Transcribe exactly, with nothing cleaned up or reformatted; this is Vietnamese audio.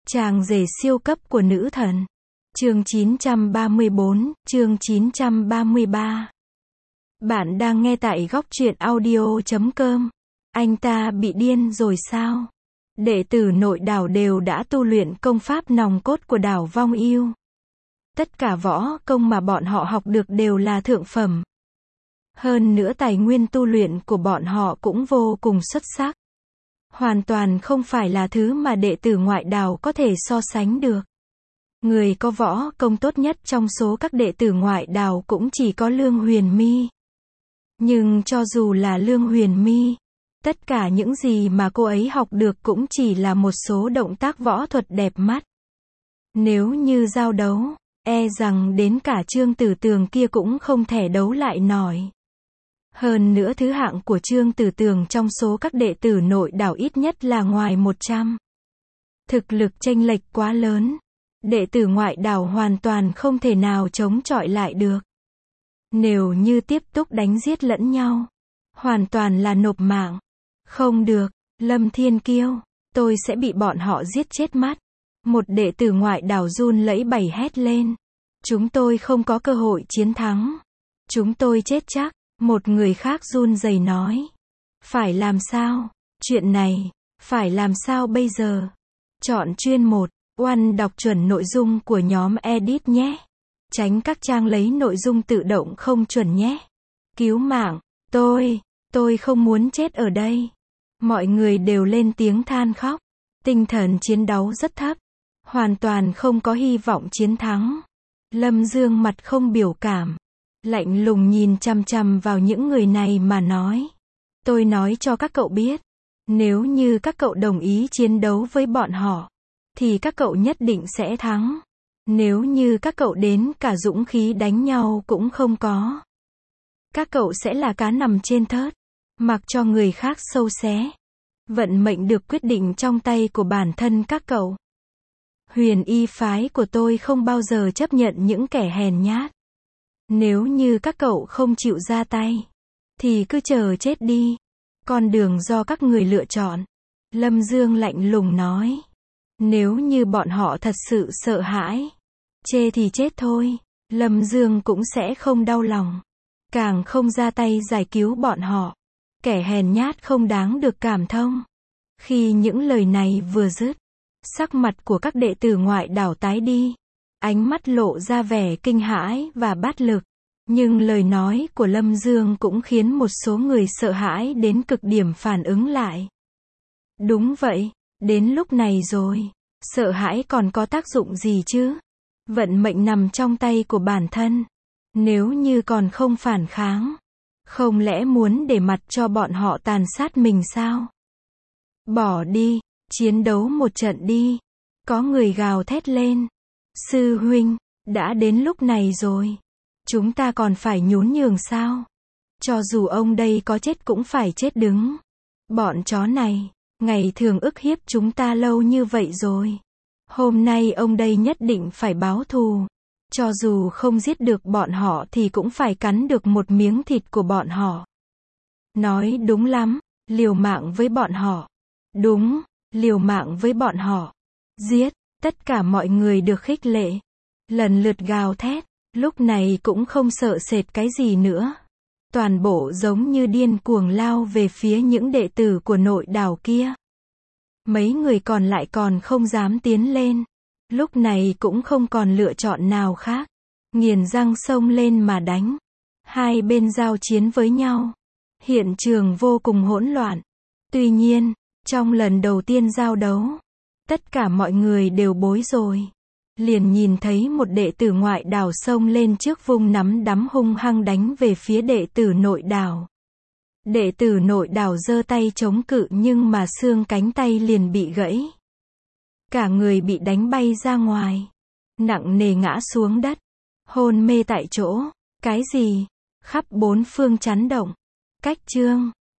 Chàng rể siêu cấp của nữ thần. Chương chín trăm ba mươi bốn, chương chín trăm ba mươi ba. Bạn đang nghe tại góc truyện audio chấm com. Anh ta bị điên rồi sao? Đệ tử nội đảo đều đã tu luyện công pháp nòng cốt của đảo Vong Yêu. Tất cả võ công mà bọn họ học được đều là thượng phẩm. Hơn nữa tài nguyên tu luyện của bọn họ cũng vô cùng xuất sắc. Hoàn toàn không phải là thứ mà đệ tử ngoại đảo có thể so sánh được. Người có võ công tốt nhất trong số các đệ tử ngoại đảo cũng chỉ có Lương Huyền My. Nhưng cho dù là Lương Huyền My, tất cả những gì mà cô ấy học được cũng chỉ là một số động tác võ thuật đẹp mắt. Nếu như giao đấu, e rằng đến cả Trương Tử Tường kia cũng không thể đấu lại nổi. Hơn nữa thứ hạng của Trương Tử Tường trong số các đệ tử nội đảo ít nhất là ngoài một trăm. Thực lực chênh lệch quá lớn. Đệ tử ngoại đảo hoàn toàn không thể nào chống chọi lại được. Nếu như tiếp tục đánh giết lẫn nhau, hoàn toàn là nộp mạng. Không được, Lâm Thiên Kiêu, tôi sẽ bị bọn họ giết chết mất. Một đệ tử ngoại đảo run lẩy bẩy hét lên. Chúng tôi không có cơ hội chiến thắng. Chúng tôi chết chắc. Một người khác run rẩy nói. Phải làm sao? Chuyện này, phải làm sao bây giờ? Chọn chuyên một, oan đọc chuẩn nội dung của nhóm edit nhé. Tránh các trang lấy nội dung tự động không chuẩn nhé. Cứu mạng, tôi, tôi không muốn chết ở đây. Mọi người đều lên tiếng than khóc. Tinh thần chiến đấu rất thấp. Hoàn toàn không có hy vọng chiến thắng. Lâm Dương mặt không biểu cảm. Lạnh lùng nhìn chằm chằm vào những người này mà nói. Tôi nói cho các cậu biết. Nếu như các cậu đồng ý chiến đấu với bọn họ, thì các cậu nhất định sẽ thắng. Nếu như các cậu đến cả dũng khí đánh nhau cũng không có, các cậu sẽ là cá nằm trên thớt, mặc cho người khác sâu xé. Vận mệnh được quyết định trong tay của bản thân các cậu. Huyền y phái của tôi không bao giờ chấp nhận những kẻ hèn nhát. Nếu như các cậu không chịu ra tay, thì cứ chờ chết đi. Con đường do các người lựa chọn. Lâm Dương lạnh lùng nói. Nếu như bọn họ thật sự sợ hãi, chê thì chết thôi. Lâm Dương cũng sẽ không đau lòng. Càng không ra tay giải cứu bọn họ. Kẻ hèn nhát không đáng được cảm thông. Khi những lời này vừa dứt, sắc mặt của các đệ tử ngoại đảo tái đi. Ánh mắt lộ ra vẻ kinh hãi và bát lực. Nhưng lời nói của Lâm Dương cũng khiến một số người sợ hãi đến cực điểm phản ứng lại. Đúng vậy, đến lúc này rồi. Sợ hãi còn có tác dụng gì chứ? Vận mệnh nằm trong tay của bản thân. Nếu như còn không phản kháng, không lẽ muốn để mặt cho bọn họ tàn sát mình sao? Bỏ đi, chiến đấu một trận đi. Có người gào thét lên. Sư huynh, đã đến lúc này rồi. Chúng ta còn phải nhún nhường sao? Cho dù ông đây có chết cũng phải chết đứng. Bọn chó này, ngày thường ức hiếp chúng ta lâu như vậy rồi. Hôm nay ông đây nhất định phải báo thù. Cho dù không giết được bọn họ thì cũng phải cắn được một miếng thịt của bọn họ. Nói đúng lắm, liều mạng với bọn họ. Đúng, liều mạng với bọn họ. Giết, tất cả mọi người được khích lệ. Lần lượt gào thét, lúc này cũng không sợ sệt cái gì nữa. Toàn bộ giống như điên cuồng lao về phía những đệ tử của nội đảo kia. Mấy người còn lại còn không dám tiến lên. Lúc này cũng không còn lựa chọn nào khác. Nghiền răng xông lên mà đánh. Hai bên giao chiến với nhau. Hiện trường vô cùng hỗn loạn. Tuy nhiên, trong lần đầu tiên giao đấu, tất cả mọi người đều bối rối. Liền nhìn thấy một đệ tử ngoại đảo xông lên trước vung nắm đấm hung hăng đánh về phía đệ tử nội đảo. Đệ tử nội đảo giơ tay chống cự nhưng mà xương cánh tay liền bị gãy. Cả người bị đánh bay ra ngoài. Nặng nề ngã xuống đất. Hôn mê tại chỗ. Cái gì? Khắp bốn phương chấn động. Cách chương.